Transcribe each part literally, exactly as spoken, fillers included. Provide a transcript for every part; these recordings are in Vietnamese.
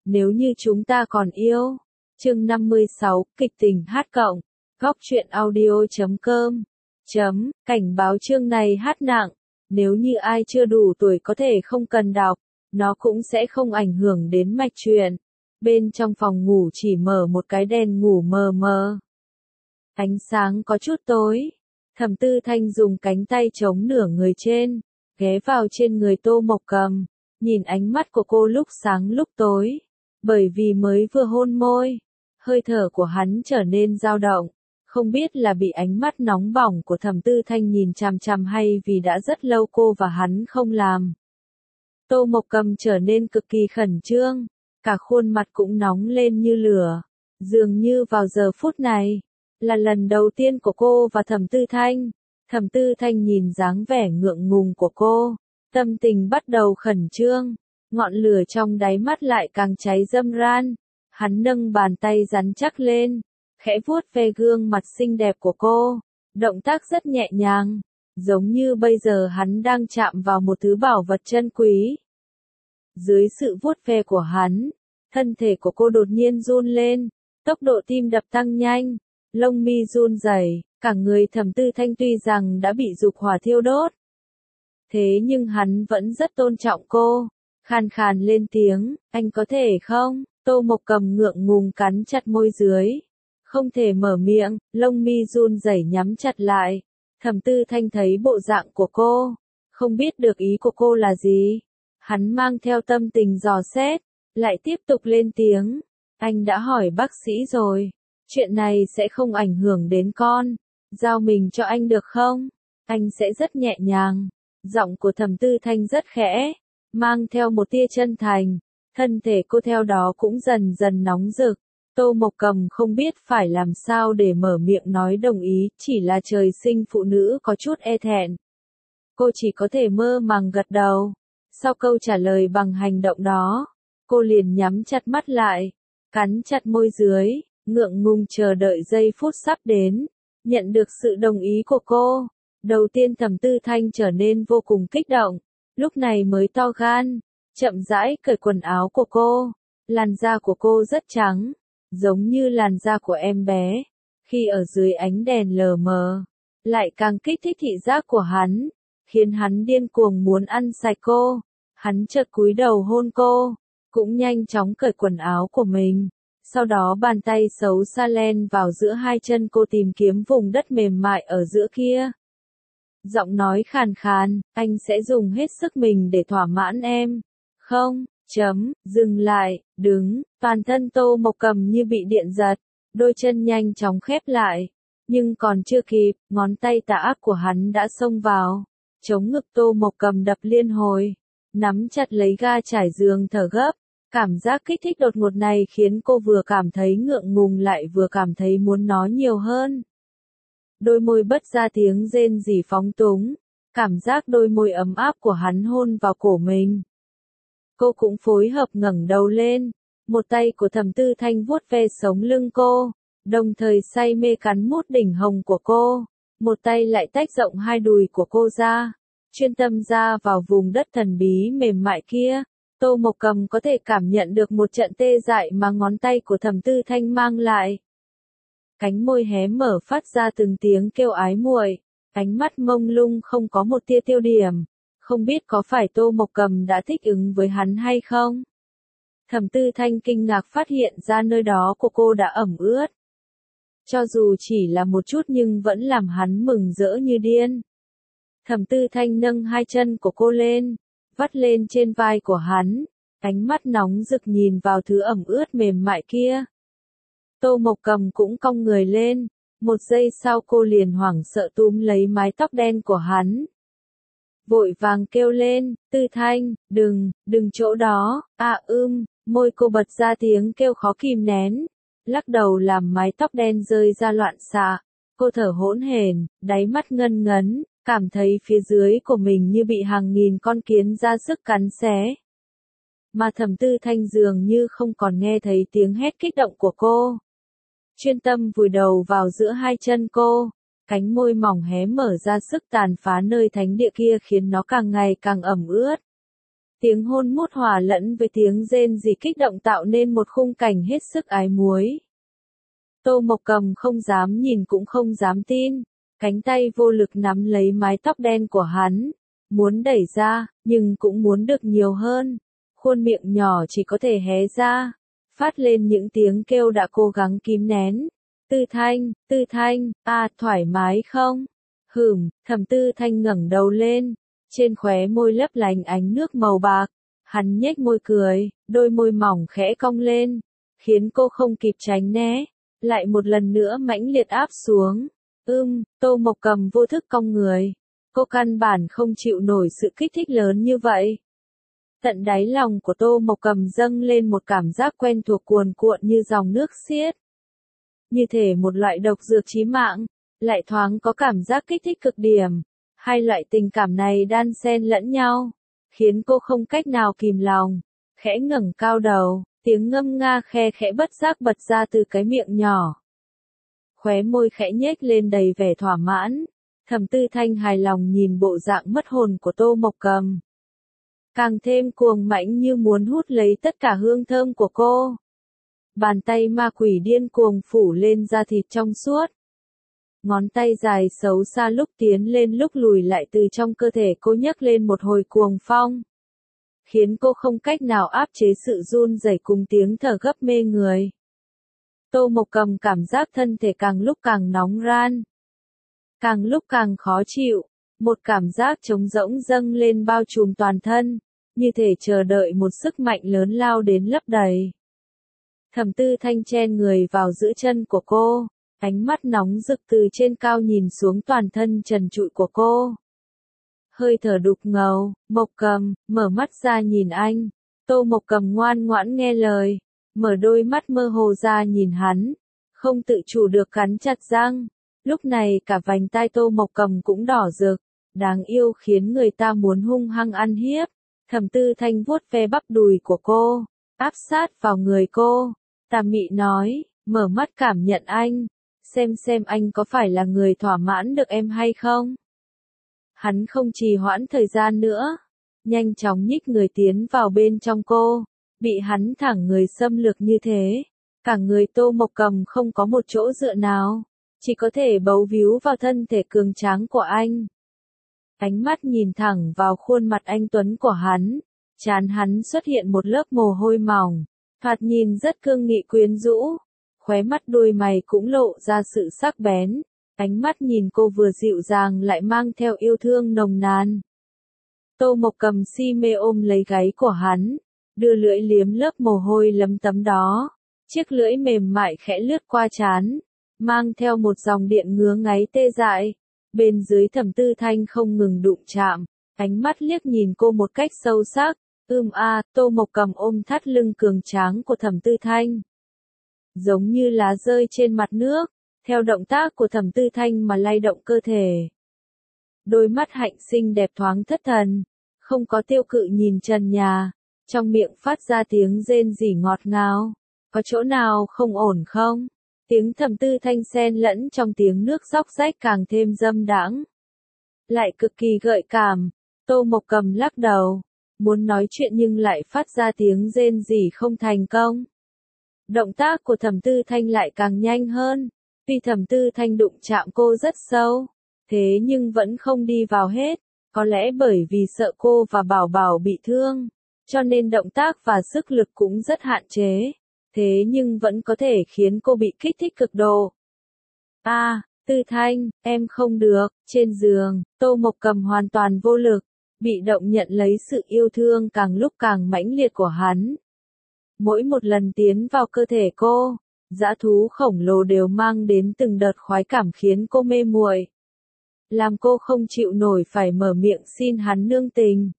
nếu như chúng ta còn yêu. Chương năm mươi sáu, kịch tình hát cộng, góc truyện audio chấm com. Chấm, cảnh báo chương này hát nặng, nếu như ai chưa đủ tuổi có thể không cần đọc, nó cũng sẽ không ảnh hưởng đến mạch truyện. Bên trong phòng ngủ chỉ mở một cái đèn ngủ mờ mờ. Ánh sáng có chút tối. Thẩm Tư Thanh dùng cánh tay chống nửa người trên, ghé vào trên người Tô Mộc Cầm, nhìn ánh mắt của cô lúc sáng lúc tối, bởi vì mới vừa hôn môi, hơi thở của hắn trở nên dao động, không biết là bị ánh mắt nóng bỏng của Thẩm Tư Thanh nhìn chằm chằm hay vì đã rất lâu cô và hắn không làm. Tô Mộc Cầm trở nên cực kỳ khẩn trương, cả khuôn mặt cũng nóng lên như lửa, dường như vào giờ phút này là lần đầu tiên của cô và Thẩm Tư Thanh. Thẩm Tư Thanh nhìn dáng vẻ ngượng ngùng của cô, tâm tình bắt đầu khẩn trương, ngọn lửa trong đáy mắt lại càng cháy râm ran. Hắn nâng bàn tay rắn chắc lên, khẽ vuốt ve gương mặt xinh đẹp của cô, động tác rất nhẹ nhàng, giống như bây giờ hắn đang chạm vào một thứ bảo vật chân quý. Dưới sự vuốt ve của hắn, thân thể của cô đột nhiên run lên, tốc độ tim đập tăng nhanh, lông mi run rẩy, cả người Thẩm Tư Thanh tuy rằng đã bị dục hỏa thiêu đốt. Thế nhưng hắn vẫn rất tôn trọng cô, khàn khàn lên tiếng, anh có thể không? Tô Mộc Cầm ngượng ngùng cắn chặt môi dưới, không thể mở miệng, lông mi run rẩy nhắm chặt lại. Thẩm Tư Thanh thấy bộ dạng của cô, không biết được ý của cô là gì. Hắn mang theo tâm tình dò xét, lại tiếp tục lên tiếng, anh đã hỏi bác sĩ rồi, chuyện này sẽ không ảnh hưởng đến con, giao mình cho anh được không? Anh sẽ rất nhẹ nhàng. Giọng của Thẩm Tư Thanh rất khẽ, mang theo một tia chân thành, thân thể cô theo đó cũng dần dần nóng rực. Tô Mộc Cầm không biết phải làm sao để mở miệng nói đồng ý, chỉ là trời sinh phụ nữ có chút e thẹn. Cô chỉ có thể mơ màng gật đầu. Sau câu trả lời bằng hành động đó, cô liền nhắm chặt mắt lại, cắn chặt môi dưới, ngượng ngùng chờ đợi giây phút sắp đến, nhận được sự đồng ý của cô. Đầu tiên Thẩm Tư Thanh trở nên vô cùng kích động, lúc này mới to gan, chậm rãi cởi quần áo của cô. Làn da của cô rất trắng, giống như làn da của em bé, khi ở dưới ánh đèn lờ mờ, lại càng kích thích thị giác của hắn, khiến hắn điên cuồng muốn ăn sạch cô. Hắn chợt cúi đầu hôn cô, cũng nhanh chóng cởi quần áo của mình, sau đó bàn tay xấu xa len vào giữa hai chân cô tìm kiếm vùng đất mềm mại ở giữa kia. Giọng nói khàn khàn, anh sẽ dùng hết sức mình để thỏa mãn em. Không, chấm, dừng lại, đứng, toàn thân Tô Mộc Cầm như bị điện giật, đôi chân nhanh chóng khép lại, nhưng còn chưa kịp, ngón tay tà ác của hắn đã xông vào, chống ngực Tô Mộc Cầm đập liên hồi, nắm chặt lấy ga trải giường thở gấp. Cảm giác kích thích đột ngột này khiến cô vừa cảm thấy ngượng ngùng lại vừa cảm thấy muốn nói nhiều hơn. Đôi môi bật ra tiếng rên rỉ phóng túng, cảm giác đôi môi ấm áp của hắn hôn vào cổ mình. Cô cũng phối hợp ngẩng đầu lên, một tay của Thẩm Tư Thanh vuốt ve sống lưng cô, đồng thời say mê cắn mút đỉnh hồng của cô, một tay lại tách rộng hai đùi của cô ra, chuyên tâm ra vào vùng đất thần bí mềm mại kia. Tô Mộc Cầm có thể cảm nhận được một trận tê dại mà ngón tay của Thẩm Tư Thanh mang lại. Cánh môi hé mở phát ra từng tiếng kêu ái muội, ánh mắt mông lung không có một tia tiêu điểm, không biết có phải Tô Mộc Cầm đã thích ứng với hắn hay không. Thẩm Tư Thanh kinh ngạc phát hiện ra nơi đó của cô đã ẩm ướt. Cho dù chỉ là một chút nhưng vẫn làm hắn mừng rỡ như điên. Thẩm Tư Thanh nâng hai chân của cô lên, vắt lên trên vai của hắn, ánh mắt nóng rực nhìn vào thứ ẩm ướt mềm mại kia. Tô Mộc Cầm cũng cong người lên, một giây sau cô liền hoảng sợ túm lấy mái tóc đen của hắn. Vội vàng kêu lên, Tư Thanh, đừng, đừng chỗ đó, à ưm, môi cô bật ra tiếng kêu khó kìm nén, lắc đầu làm mái tóc đen rơi ra loạn xạ, cô thở hỗn hển, đáy mắt ngân ngấn, cảm thấy phía dưới của mình như bị hàng nghìn con kiến ra sức cắn xé. Mà Thẩm Tư Thanh dường như không còn nghe thấy tiếng hét kích động của cô. Chuyên tâm vùi đầu vào giữa hai chân cô, cánh môi mỏng hé mở ra sức tàn phá nơi thánh địa kia khiến nó càng ngày càng ẩm ướt. Tiếng hôn mút hòa lẫn với tiếng rên rỉ kích động tạo nên một khung cảnh hết sức ái muối. Tô Mộc Cầm không dám nhìn cũng không dám tin, cánh tay vô lực nắm lấy mái tóc đen của hắn, muốn đẩy ra, nhưng cũng muốn được nhiều hơn. Khuôn miệng nhỏ chỉ có thể hé ra, phát lên những tiếng kêu đã cố gắng kìm nén. Tư Thanh, Tư Thanh, à, thoải mái không? Hửm, Thẩm Tư Thanh ngẩng đầu lên, trên khóe môi lấp lánh ánh nước màu bạc, hắn nhếch môi cười, đôi môi mỏng khẽ cong lên, khiến cô không kịp tránh né, lại một lần nữa mãnh liệt áp xuống. Ưm, Tô Mộc Cầm vô thức cong người, cô căn bản không chịu nổi sự kích thích lớn như vậy. Tận đáy lòng của Tô Mộc Cầm dâng lên một cảm giác quen thuộc cuồn cuộn như dòng nước xiết. Như thể một loại độc dược chí mạng, lại thoáng có cảm giác kích thích cực điểm. Hai loại tình cảm này đan xen lẫn nhau, khiến cô không cách nào kìm lòng, khẽ ngẩng cao đầu, tiếng ngâm nga khe khẽ bất giác bật ra từ cái miệng nhỏ. Khóe môi khẽ nhếch lên đầy vẻ thỏa mãn, Thẩm Tư Thanh hài lòng nhìn bộ dạng mất hồn của Tô Mộc Cầm. Càng thêm cuồng mãnh như muốn hút lấy tất cả hương thơm của cô. Bàn tay ma quỷ điên cuồng phủ lên da thịt trong suốt. Ngón tay dài xấu xa lúc tiến lên lúc lùi lại từ trong cơ thể cô nhấc lên một hồi cuồng phong. Khiến cô không cách nào áp chế sự run rẩy cùng tiếng thở gấp mê người. Tô Mộc Cầm cảm giác thân thể càng lúc càng nóng ran. Càng lúc càng khó chịu, một cảm giác trống rỗng dâng lên bao trùm toàn thân, như thể chờ đợi một sức mạnh lớn lao đến lấp đầy. Thẩm Tư Thanh chen người vào giữ chân của cô. Ánh mắt nóng rực từ trên cao nhìn xuống toàn thân trần trụi của cô. Hơi thở đục ngầu, Mộc Cầm, mở mắt ra nhìn anh. Tô Mộc Cầm ngoan ngoãn nghe lời, mở đôi mắt mơ hồ ra nhìn hắn, không tự chủ được cắn chặt răng. Lúc này cả vành tai Tô Mộc Cầm cũng đỏ rực, đáng yêu khiến người ta muốn hung hăng ăn hiếp. Thẩm Tư Thanh vuốt ve bắp đùi của cô, áp sát vào người cô. Tà mị nói, mở mắt cảm nhận anh. Xem xem anh có phải là người thỏa mãn được em hay không? Hắn không trì hoãn thời gian nữa, nhanh chóng nhích người tiến vào bên trong cô, bị hắn thẳng người xâm lược như thế, cả người Tô Mộc Cầm không có một chỗ dựa nào, chỉ có thể bấu víu vào thân thể cường tráng của anh. Ánh mắt nhìn thẳng vào khuôn mặt anh tuấn của hắn, trán hắn xuất hiện một lớp mồ hôi mỏng, thoạt nhìn rất cương nghị quyến rũ. Khóe mắt đôi mày cũng lộ ra sự sắc bén, ánh mắt nhìn cô vừa dịu dàng lại mang theo yêu thương nồng nàn. Tô Mộc Cầm si mê ôm lấy gáy của hắn, đưa lưỡi liếm lớp mồ hôi lấm tấm đó, chiếc lưỡi mềm mại khẽ lướt qua trán, mang theo một dòng điện ngứa ngáy tê dại. Bên dưới Thẩm Tư Thanh không ngừng đụng chạm, ánh mắt liếc nhìn cô một cách sâu sắc. Ưm a, Tô Mộc Cầm ôm thắt lưng cường tráng của Thẩm Tư Thanh. Giống như lá rơi trên mặt nước, theo động tác của Thẩm Tư Thanh mà lay động cơ thể. Đôi mắt hạnh xinh đẹp thoáng thất thần, không có tiêu cự nhìn trần nhà, trong miệng phát ra tiếng rên rỉ ngọt ngào. Có chỗ nào không ổn không? Tiếng Thẩm Tư Thanh xen lẫn trong tiếng nước róc rách càng thêm dâm đãng. Lại cực kỳ gợi cảm, Tô Mộc Cầm lắc đầu, muốn nói chuyện nhưng lại phát ra tiếng rên rỉ không thành công. Động tác của Thẩm Tư Thanh lại càng nhanh hơn, vì Thẩm Tư Thanh đụng chạm cô rất sâu, thế nhưng vẫn không đi vào hết, có lẽ bởi vì sợ cô và Bảo Bảo bị thương, cho nên động tác và sức lực cũng rất hạn chế, thế nhưng vẫn có thể khiến cô bị kích thích cực độ. A, à, Tư Thanh, em không được, trên giường, Tô Mộc Cầm hoàn toàn vô lực, bị động nhận lấy sự yêu thương càng lúc càng mãnh liệt của hắn. Mỗi một lần tiến vào cơ thể cô, dã thú khổng lồ đều mang đến từng đợt khoái cảm khiến cô mê muội, làm cô không chịu nổi phải mở miệng xin hắn nương tình.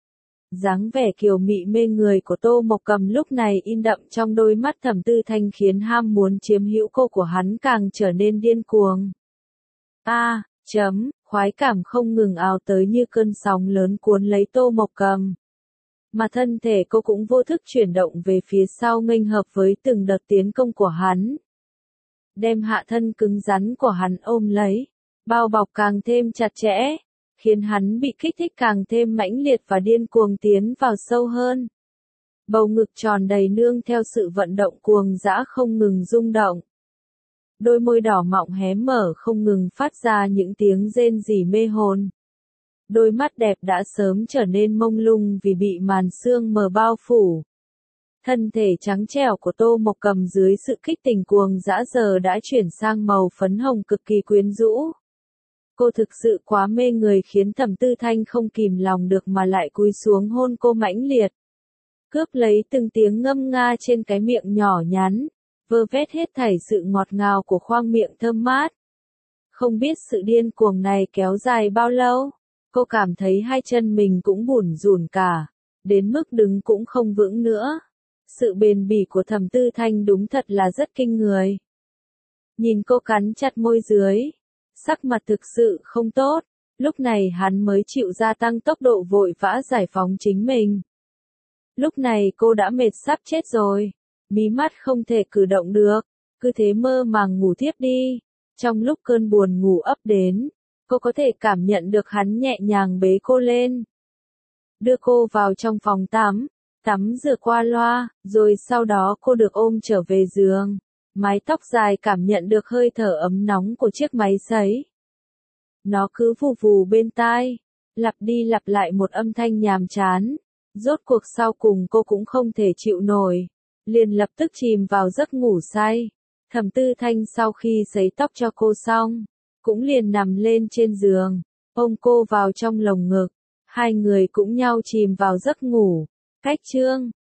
Dáng vẻ kiều mị mê người của Tô Mộc Cầm lúc này in đậm trong đôi mắt Thẩm Tư Thanh khiến ham muốn chiếm hữu cô của hắn càng trở nên điên cuồng. A, à, chấm, khoái cảm không ngừng ào tới như cơn sóng lớn cuốn lấy Tô Mộc Cầm. Mà thân thể cô cũng vô thức chuyển động về phía sau nghênh hợp với từng đợt tiến công của hắn. Đem hạ thân cứng rắn của hắn ôm lấy, bao bọc càng thêm chặt chẽ, khiến hắn bị kích thích càng thêm mãnh liệt và điên cuồng tiến vào sâu hơn. Bầu ngực tròn đầy nương theo sự vận động cuồng dã không ngừng rung động. Đôi môi đỏ mọng hé mở không ngừng phát ra những tiếng rên rỉ mê hồn. Đôi mắt đẹp đã sớm trở nên mông lung vì bị màn sương mờ bao phủ. Thân thể trắng trẻo của Tô Mộc Cầm dưới sự kích tình cuồng dã giờ đã chuyển sang màu phấn hồng cực kỳ quyến rũ. Cô thực sự quá mê người khiến Thẩm Tư Thanh không kìm lòng được mà lại cúi xuống hôn cô mãnh liệt. Cướp lấy từng tiếng ngâm nga trên cái miệng nhỏ nhắn, vơ vét hết thảy sự ngọt ngào của khoang miệng thơm mát. Không biết sự điên cuồng này kéo dài bao lâu, cô cảm thấy hai chân mình cũng bủn rủn cả, đến mức đứng cũng không vững nữa. Sự bền bỉ của Thẩm Tư Thanh đúng thật là rất kinh người. Nhìn cô cắn chặt môi dưới, sắc mặt thực sự không tốt, lúc này hắn mới chịu gia tăng tốc độ vội vã giải phóng chính mình. Lúc này cô đã mệt sắp chết rồi, mí mắt không thể cử động được, cứ thế mơ màng ngủ thiếp đi. Trong lúc cơn buồn ngủ ập đến, cô có thể cảm nhận được hắn nhẹ nhàng bế cô lên. Đưa cô vào trong phòng tắm, tắm rửa qua loa, rồi sau đó cô được ôm trở về giường. Mái tóc dài cảm nhận được hơi thở ấm nóng của chiếc máy sấy. Nó cứ vù vù bên tai, lặp đi lặp lại một âm thanh nhàm chán. Rốt cuộc sau cùng cô cũng không thể chịu nổi, liền lập tức chìm vào giấc ngủ say. Thẩm Tư Thanh sau khi sấy tóc cho cô xong, cũng liền nằm lên trên giường, ôm cô vào trong lồng ngực. Hai người cũng nhau chìm vào giấc ngủ. Cách chương